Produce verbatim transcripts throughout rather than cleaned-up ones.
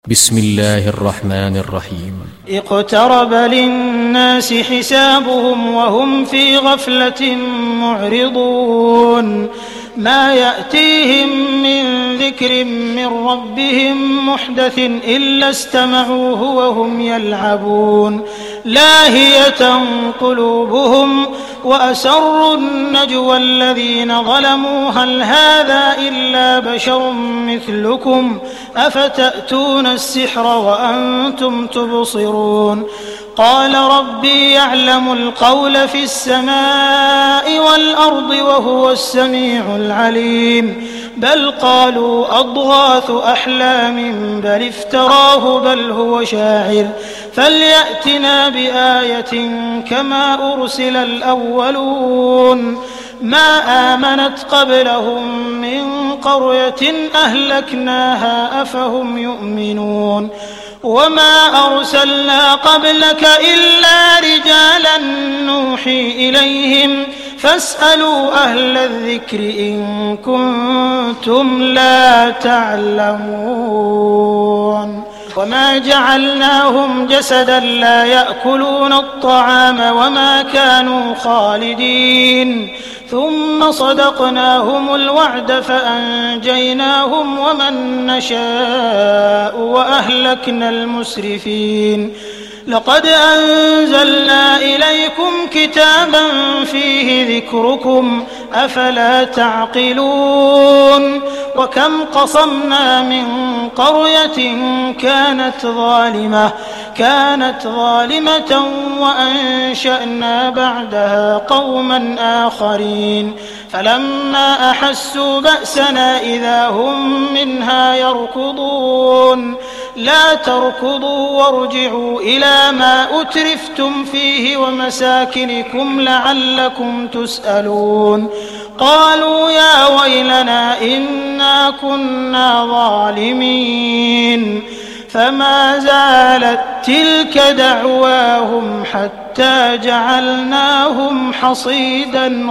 بسم الله الرحمن الرحيم. اقترب للناس حسابهم وهم في غفلة معرضون ما يأتيهم من ذكر من ربهم محدث إلا استمعوه وهم يلعبون لاهية قلوبهم وأسروا النجوى الذين ظلموا هل هذا إلا بشر مثلكم أفتأتون السحر وأنتم تبصرون قال ربي يعلم القول في السماء والأرض وهو السميع العليم بل قالوا أضغاث أحلام بل افتراه بل هو شاعر فليأتنا بآية كما أرسل الأولون ما آمنت قبلهم من قرية أهلكناها أفهم يؤمنون وما أرسلنا قبلك إلا رجالا نوحي إليهم فاسألوا أهل الذكر إن كنتم لا تعلمون وما جعلناهم جسدا لا يأكلون الطعام وما كانوا خالدين ثم صدقناهم الوعد فأنجيناهم ومن نشاء وأهلكنا المسرفين لقد أنزلنا إليكم كتابا فيه ذكركم أفلا تعقلون وكم قصمنا من قرية كانت ظالمة كانت ظالمة وأنشأنا بعدها قوما آخرين فلما أحسوا بأسنا إذا هم منها يركضون لا تركضوا وارجعوا إلى ما أترفتم فيه ومساكنكم لعلكم تسألون قالوا يا ويلنا إنا كنا ظالمين فما زالت تلك دعواهم حتى جعلناهم حصيدا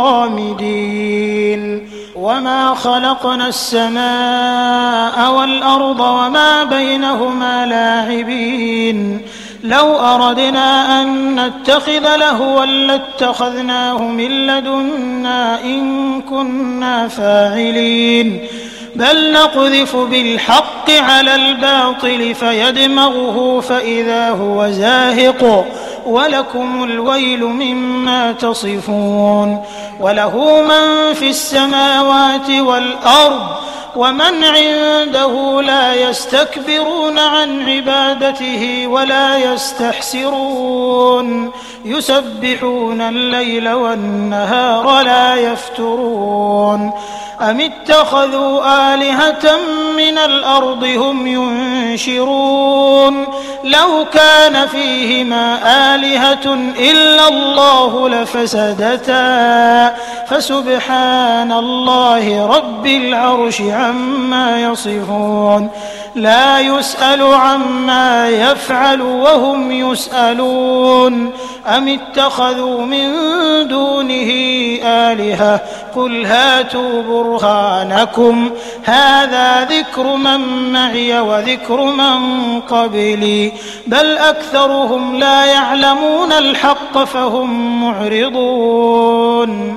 خامدين وما خلقنا السماء والأرض وما بينهما لاعبين لو أردنا أن نتخذ لهوا لاتخذناه من لدنا إن كنا فاعلين بل نقذف بالحق على الباطل فيدمغه فإذا هو زاهق ولكم الويل مما تصفون وله من في السماوات والأرض ومن عنده لا يستكبرون عن عبادته ولا يستحسرون يسبحون الليل والنهار لا يفترون أم اتخذوا آلهة من الأرض هم ينشرون لو كان فيهما آلهة إلا الله لفسدتا فسبحان الله رب العرش عما يصفون لا يسأل عما يفعل وهم يسألون أم اتخذوا من دونه آلهة قل هاتوا برهانكم هذا ذكر من معي وذكر من قبلي بل أكثرهم لا يعلمون الحق فهم معرضون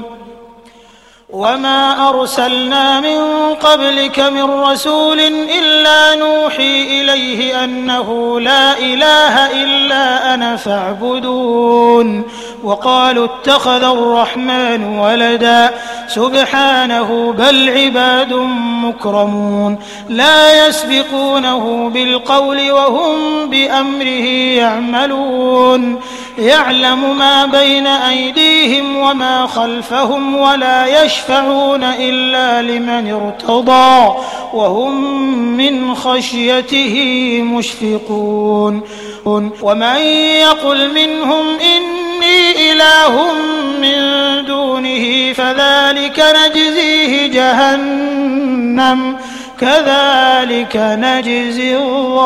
وما أرسلنا من قبلك من رسول إلا نوحي إليه أنه لا إله إلا أنا فاعبدون وقالوا اتخذ الرحمن ولدا سبحانه بل عباد مكرمون لا يسبقونه بالقول وهم بأمره يعملون يعلم ما بين أيديهم وما خلفهم ولا يشفعون إلا لمن ارتضى وهم من خشيته مشفقون ومن يقل منهم إني إله من دونه فذلك نجزيه جهنم كذلك نجزي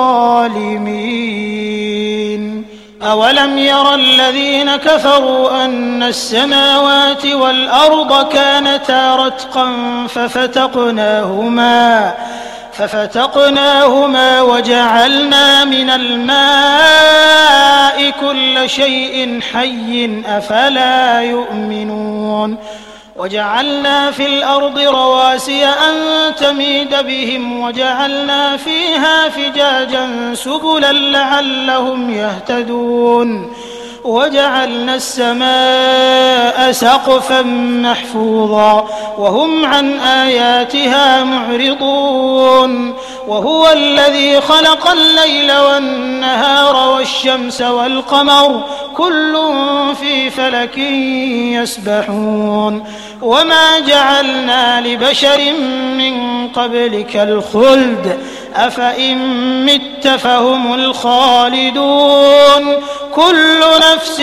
الظالمين أولم ير الذين كفروا أن السماوات والأرض كانتا رتقا ففتقناهما ففتقناهما وجعلنا من الماء كل شيء حي أفلا يؤمنون وجعلنا في الأرض رواسي أن تميد بهم وجعلنا فيها فجاجا سبلا لعلهم يهتدون وجعلنا السماء سقفا محفوظا وهم عن آياتها معرضون وهو الذي خلق الليل والنهار والشمس والقمر كل في فلك يسبحون وما جعلنا لبشر من قبلك الخلد أفإن مت فهم الخالدون كل نفس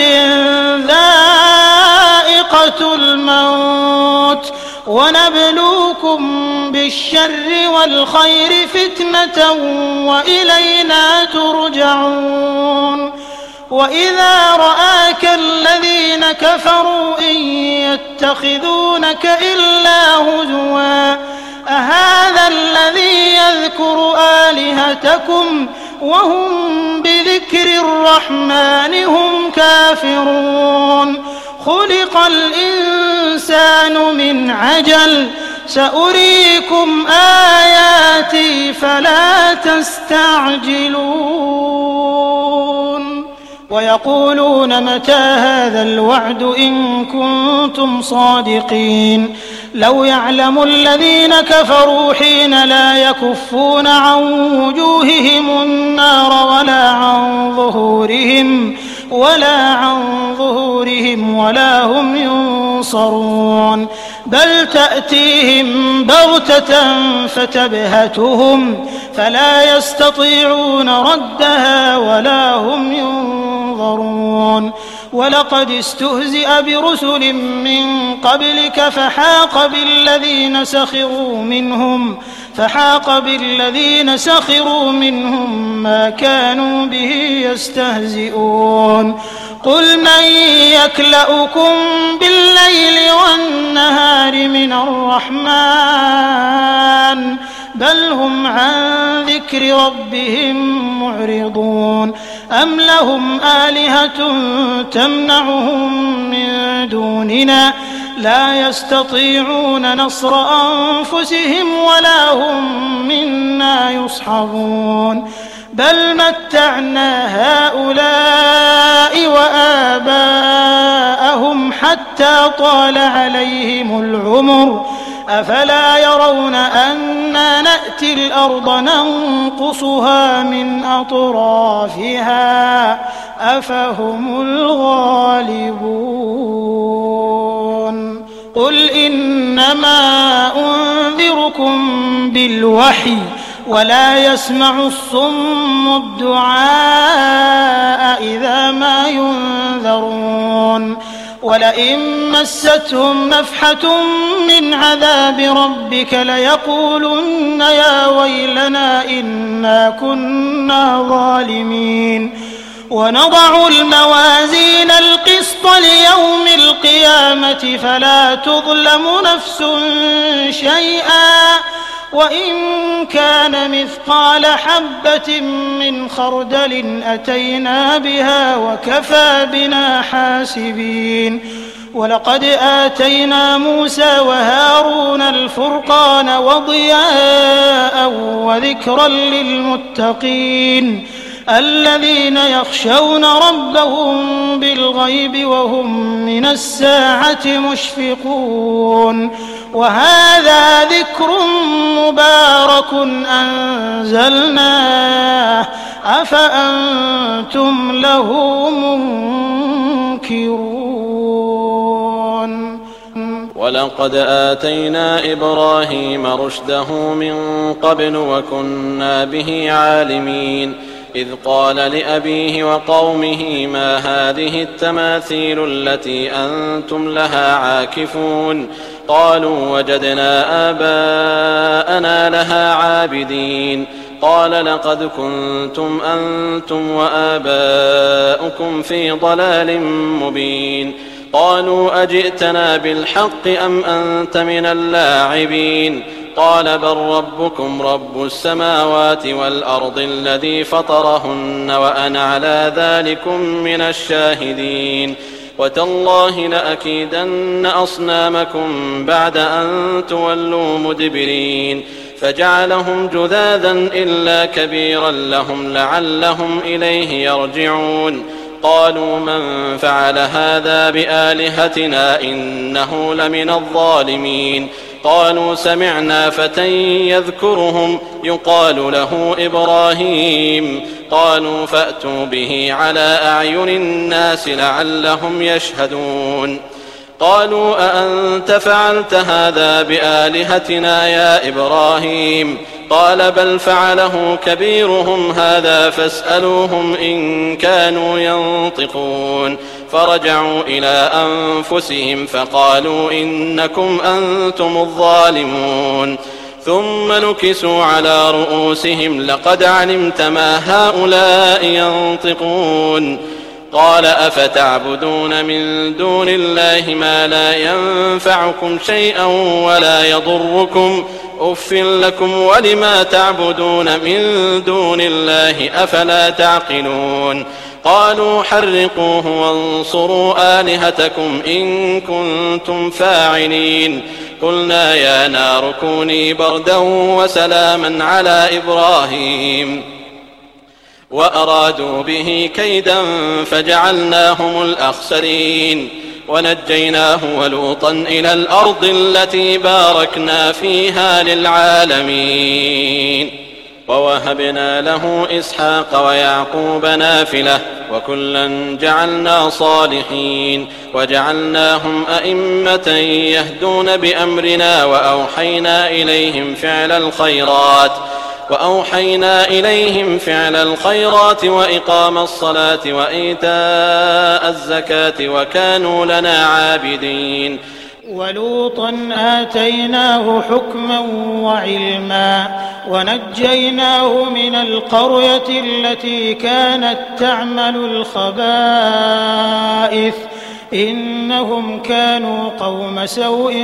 ذائقة الموت ونبلوكم بالشر والخير فتنة وإلينا ترجعون وإذا رآك الذين كفروا إن يتخذونك إلا هزوا أهذا الذي يذكر آلهتكم وهم بذكر الرحمن هم كافرون خلق الإنسان من عجل سأريكم آياتي فلا تستعجلون ويقولون متى هذا الوعد إن كنتم صادقين لو يعلم الذين كفروا حين لا يكفون عن وجوههم النار ولا عن ظهورهم ولا عن ظهورهم ولا هم ينصرون بل تأتيهم بغتة فتبهتهم فلا يستطيعون ردها ولا هم ينظرون ولقد استهزئ برسل من قبلك فحاق بالذين سخروا منهم فحاق بالذين سخروا منهم ما كانوا به يستهزئون قل من يكلؤكم بالليل والنهار من الرحمن بل هم عن ذكر ربهم معرضون أم لهم آلهة تمنعهم من دوننا لا يستطيعون نصر أنفسهم ولا هم منا يصحبون بل متعنا هؤلاء وآباءهم حتى طال عليهم العمر أفلا يرون أنا نأتي الأرض ننقصها من أطرافها أفهم الغالبون قل إنما أنذركم بالوحي ولا يسمع الصم الدعاء إذا ما ينذرون ولئن مستهم نفحة من عذاب ربك ليقولن يا ويلنا إنا كنا ظالمين ونضع الموازين القسط ليوم القيامة فلا تظلم نفس شيئا وإن كان مثقال حبة من خردل أتينا بها وكفى بنا حاسبين ولقد آتينا موسى وهارون الفرقان وضياء وذكرا للمتقين الذين يخشون ربهم بالغيب وهم من الساعة مشفقون وهذا ذكر مبارك أنزلناه أفأنتم له منكرون ولقد آتينا إبراهيم رشده من قبل وكنا به عالمين إذ قال لأبيه وقومه ما هذه التماثيل التي أنتم لها عاكفون قالوا وجدنا آباءنا لها عابدين قال لقد كنتم أنتم وآباؤكم في ضلال مبين قالوا أجئتنا بالحق أم أنت من اللاعبين قال بل ربكم رب السماوات والأرض الذي فطرهن وأنا على ذلكم من الشاهدين وتالله لأكيدن أصنامكم بعد أن تولوا مدبرين فجعلهم جذاذا إلا كبيرا لهم لعلهم إليه يرجعون قالوا من فعل هذا بآلهتنا إنه لمن الظالمين قالوا سمعنا فتى يذكرهم يقال له إبراهيم قالوا فأتوا به على أعين الناس لعلهم يشهدون قالوا أأنت فعلت هذا بآلهتنا يا إبراهيم قال بل فعله كبيرهم هذا فاسألوهم إن كانوا ينطقون فرجعوا إلى أنفسهم فقالوا إنكم أنتم الظالمون ثم نكسوا على رؤوسهم لقد علمت ما هؤلاء ينطقون قال أفتعبدون من دون الله ما لا ينفعكم شيئا ولا يضركم أف لكم ولما تعبدون من دون الله أفلا تعقلون قالوا حرقوه وانصروا آلهتكم إن كنتم فاعلين قلنا يا نار كوني بردا وسلاما على إبراهيم وأرادوا به كيدا فجعلناهم الأخسرين ونجيناه ولوطا إلى الأرض التي باركنا فيها للعالمين ووهبنا له إسحاق ويعقوب نافلة وكلا جعلنا صالحين وجعلناهم أئمة يهدون بأمرنا وأوحينا إليهم فعل الخيرات وأوحينا إليهم فعل الخيرات وإقام الصلاة وإيتاء الزكاة وكانوا لنا عابدين ولوطا آتيناه حكما وعلما ونجيناه من القرية التي كانت تعمل الخبائث إنهم كانوا قوم سوء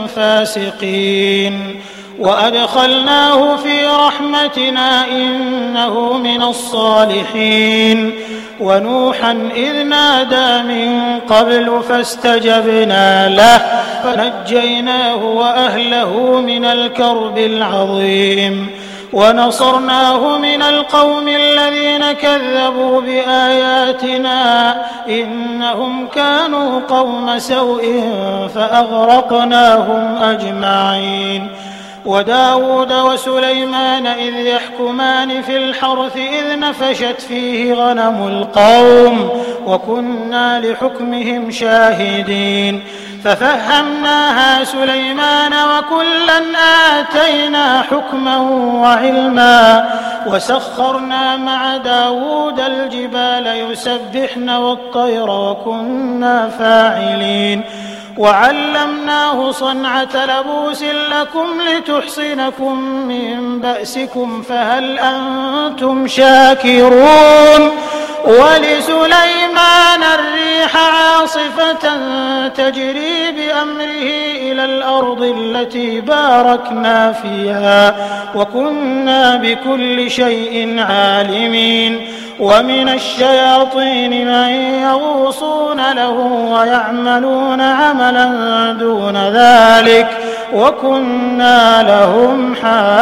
فاسقين وأدخلناه في رحمتنا إنه من الصالحين ونوحا إذ نادى من قبل فاستجبنا له فنجيناه وأهله من الكرب العظيم ونصرناه من القوم الذين كذبوا بآياتنا إنهم كانوا قوم سوء فأغرقناهم أجمعين وداود وسليمان إذ يحكمان في الحرث إذ نفشت فيه غنم القوم وكنا لحكمهم شاهدين ففهمناها سليمان وكلا آتينا حكما وعلما وسخرنا مع داود الجبال يسبحن والطير وكنا فاعلين وعلمناه صنعة لبوس لكم لتحصنكم من بأسكم فهل أنتم شاكرون ولسليمان الريح عاصفة تجري بأمره إلى الأرض التي باركنا فيها وكنا بكل شيء عالمين ومن الشياطين من يغوصون له ويعملون عملا دون ذلك وكنا لهم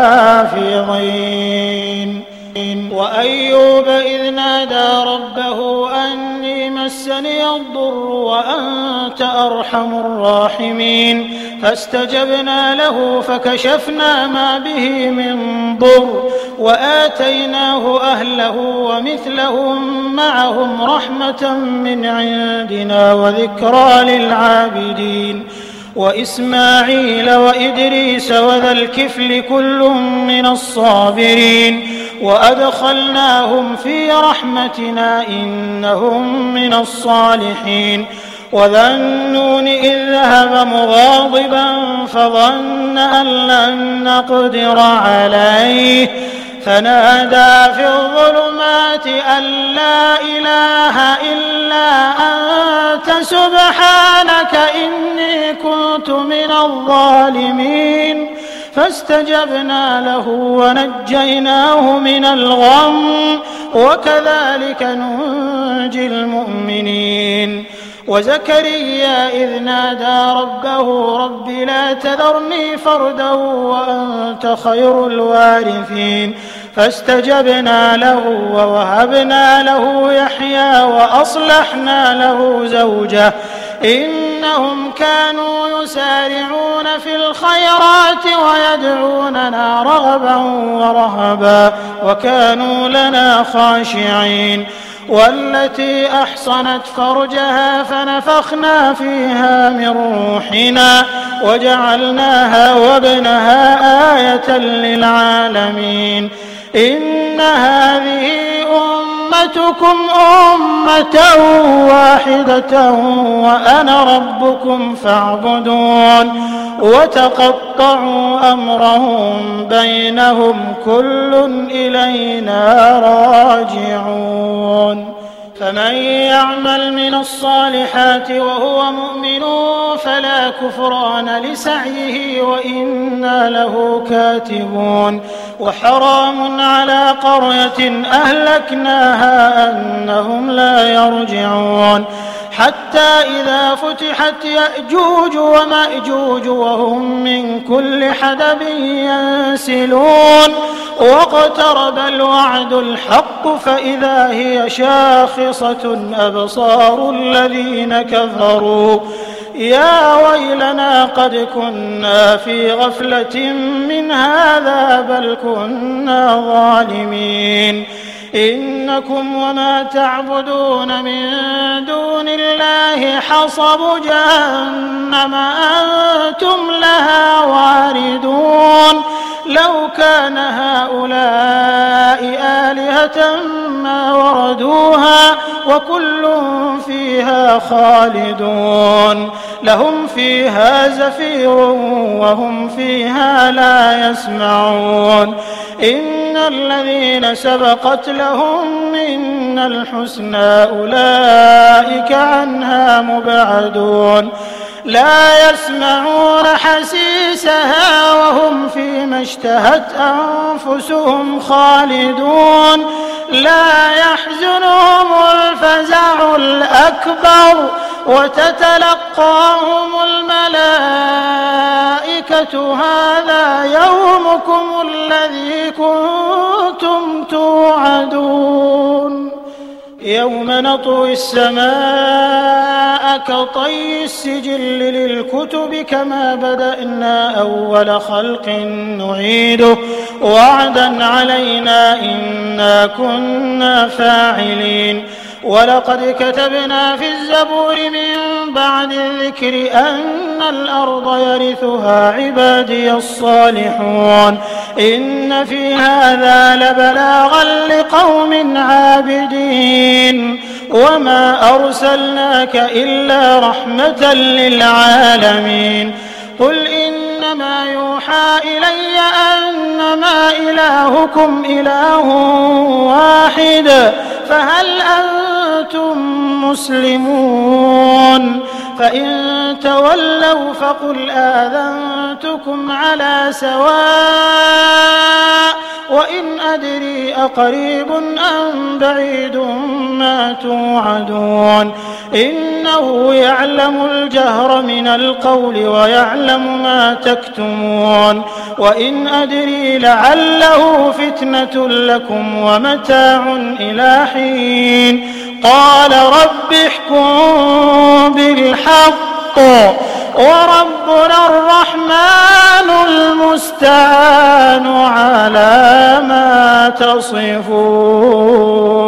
حافظين وأيوب إذ نادى ربه أني مسني الضر وأنت أرحم الراحمين فاستجبنا له فكشفنا ما به من ضر وآتيناه أهله ومثلهم معهم رحمة من عندنا وذكرى للعابدين وإسماعيل وإدريس وذا الكفل كل من الصابرين وأدخلناهم في رحمتنا إنهم من الصالحين وذا النون إذ ذهب مغاضبا فظن أن لن نقدر عليه فنادى في الظلمات أن لا إله إلا أنت سبحانك إني كنت من الظالمين فاستجبنا له ونجيناه من الغم وكذلك ننجي المؤمنين. وزكريا إذ نادى ربه رب لا تذرني فردا وأنت خير الوارثين فاستجبنا له ووهبنا له يحيى وأصلحنا له زوجه إنهم كانوا يسارعون في الخيرات ويدعوننا رغبا ورهبا وكانوا لنا خاشعين. والتي أحصنت فرجها فنفخنا فيها من روحنا وجعلناها وابنها آية للعالمين. إن هذه أمتكم أمة واحدة وأنا ربكم فاعبدون. وتقطعوا أمرهم بينهم كل إلينا راجعون. فمن يعمل من الصالحات وهو مؤمن فلا كفران لسعيه وإنا له كاتبون. وحرام على قرية أهلكناها أنهم لا يرجعون حتى إذا فتحت يأجوج ومأجوج وهم من كل حدب ينسلون واقترب الوعد الحق فإذا هي شاخصة أبصار الذين كفروا يا ويلنا قد كنا في غفلة من هذا بل كنا ظالمين. إنكم وما تعبدون من دون الله حصب جهنم أنتم لها واردون. لو كان هؤلاء آلهة ما وردوها وكل فيها خالدون. لهم فيها زفير وهم فيها لا يسمعون. إن الذين سبقت لهم منا الحسنى أولئك عنها مبعدون. لا يسمعون حسيسها وهم فيما اشتهت أنفسهم خالدون. لا يحزنهم الفزع الأكبر وتتلقاهم الملائكة هذا يومكم الذي كنتم توعدون. يوم نطوي السماء كطي السجل للكتب كما بدأنا أول خلق نعيده وعدا علينا إنا كنا فاعلين. ولقد كتبنا في الزبور من بعد الذكر أن الأرض يرثها عبادي الصالحون. إن في هذا لبلاغا لقوم عابدين. وما أرسلناك إلا رحمة للعالمين. قل إنما يوحى إلي أنما إلهكم إله واحد فهل أنتم مسلمون؟ فإن تولوا فقل آذنتكم على سواء وإن أدري أقريب أم بعيد ما توعدون. إنه يعلم الجهر من القول ويعلم ما تكتمون. وإن أدري لعله فتنة لكم ومتاع إلى حين. قال رب احكم بالحق وربنا الرحمن المستعان على ما تصفون.